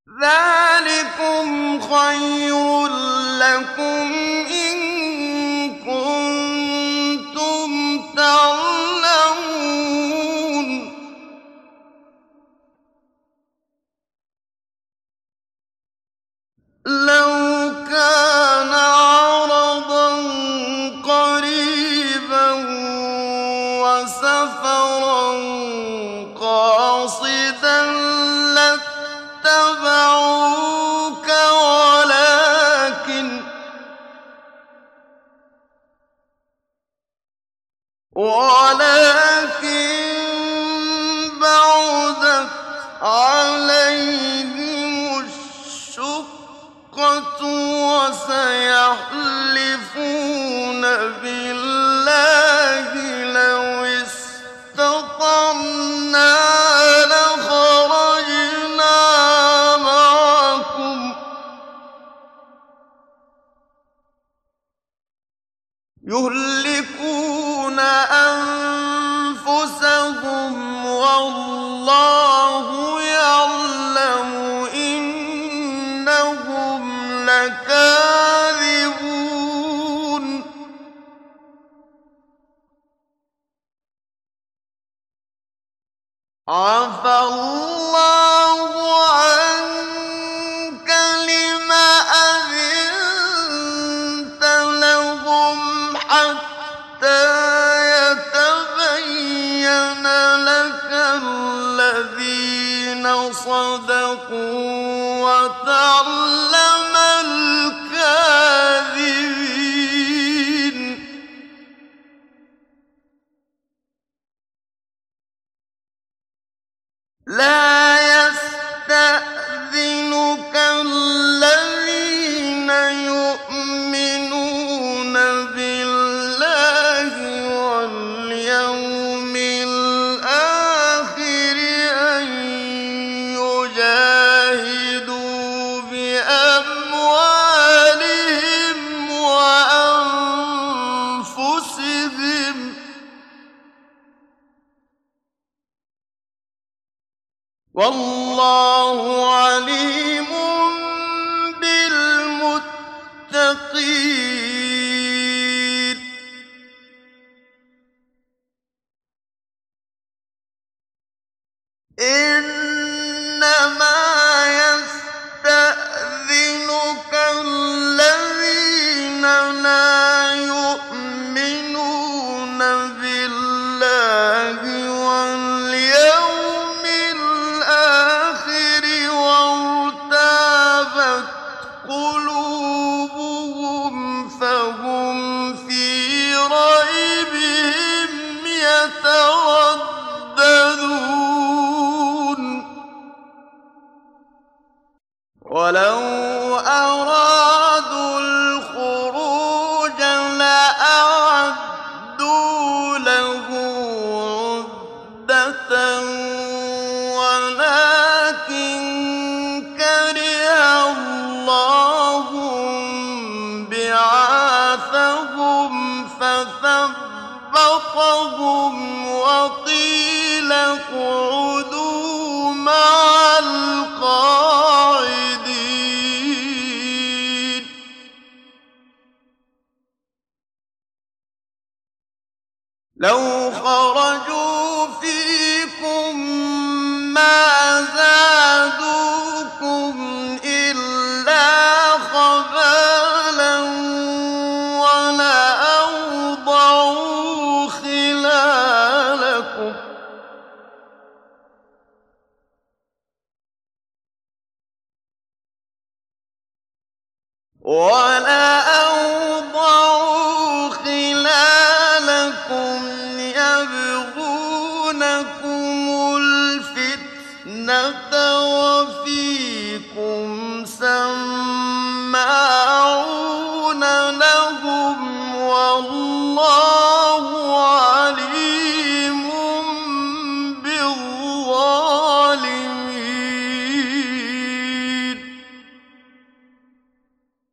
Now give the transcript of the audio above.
ذَٰلِكُمْ خَيْرٌ لَّكُمْ إِن كُنتُمْ تَعْلَمُونَ. لَوْ كَانَ عَرَضًا قَرِيبًا وَسَفَرًا قَاصِدًا لَّاتَّبَعُوكَ وَلَٰكِن بَعُدَتْ عَلَيْهِمُ الشُّقَّةُ وَسَيَحْلِفُونَ بِاللَّهِ لَوِ اسْتَطَعْنَا لَخَرَجْنَا مَعَكُمْ يُهْلِكُونَ أَنفُسَهُمْ وَاللَّهُ يَعْلَمُ إِنَّهُمْ لَكَاذِبُونَ. عَفَا اللَّهُ عَنكَ لِمَ أَذِنتَ لَهُمْ حَتَّىٰ يَتَبَيَّنَ لَكَ الَّذِينَ صَدَقُوا وَتَعْلَمَ الْكَاذِبِينَ. لَا يَسْتَأْذِنُكَ الَّذِينَ يُؤْمِنُونَ بِاللَّهِ وَالْيَوْمِ الْآخِرِ أَن يُجَاهِدُوا بِأَمْوَالِهِمْ وَأَنفُسِهِمْ ۗ وَاللَّهُ عَلِيمٌ بِالْمُتَّقِينَ. إِنَّمَا يَسْتَأْذِنُكَ الَّذِينَ لَا يُؤْمِنُونَ بِاللَّهِ وَالْيَوْمِ الْآخِرِ وَارْتَابَتْ قُلُوبُهُمْ فَهُمْ فِي رَيْبِهِمْ يَتَرَدَّدُونَ. وَلَوْ أَرَادُوا الْخُرُوجَ لَأَعَدُّوا لَهُ عُدَّةً وَلَٰكِن كَرِهَ اللَّهُ انبِعَاثَهُمْ فَثَبَّطَهُمْ وَقِيلَ اقْعُدُوا مَعَ الْقَاعِدِينَ. لَوْ خَرَجُوا فِيكُم مَّا زَادُوكُمْ إِلَّا خَبَالًا وَلَأَوْضَعُوا خِلَالَكُمْ يَبْغُونَكُمُ الْفِتْنَةَ وَفِيكُمْ سَمَّاعُونَ